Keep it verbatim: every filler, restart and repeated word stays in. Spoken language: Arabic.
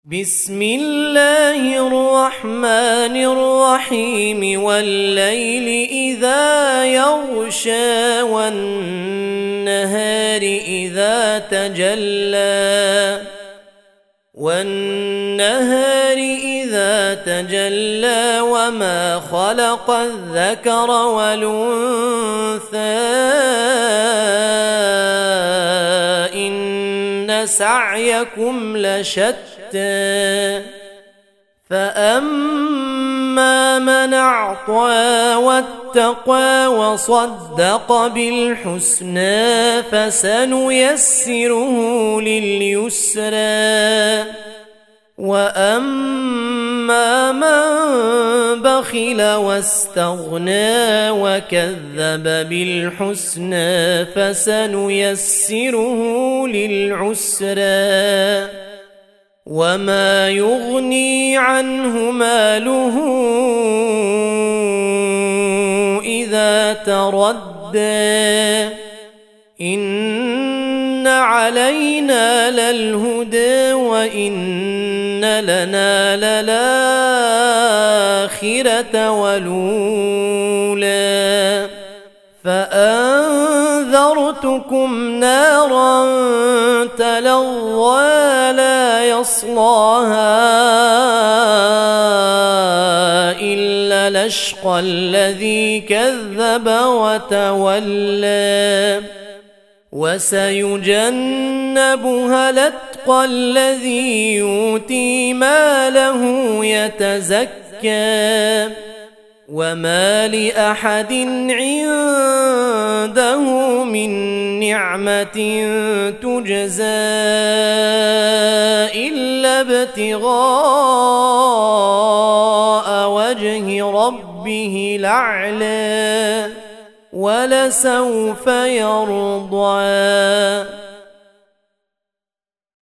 بسم الله الرحمن الرحيم والليل إذا يغشى والنهار إذا تجلى والنهار إذا تجلى وما خلق الذكر والأنثى إن سعيكم لشتى فأما من أعطى واتقى وصدق بالحسنى فسنيسره لليسرى وأما من بخل واستغنى وكذب بالحسنى فسنيسره للعسرى وما يغني عنه ماله إذا تردى إن علينا للهدى وإن لنا للآخرة والأولى فأنذرتكم نارا تلظى لا يصلاها إلا الأشقى الذي كذب وتولى وسيجنبها الأتقى الذي يؤتي ماله يتزكى وما لأحد عنده من نعمة تجزى إلا ابتغاء وجه ربه الأعلى ولسوف يرضى.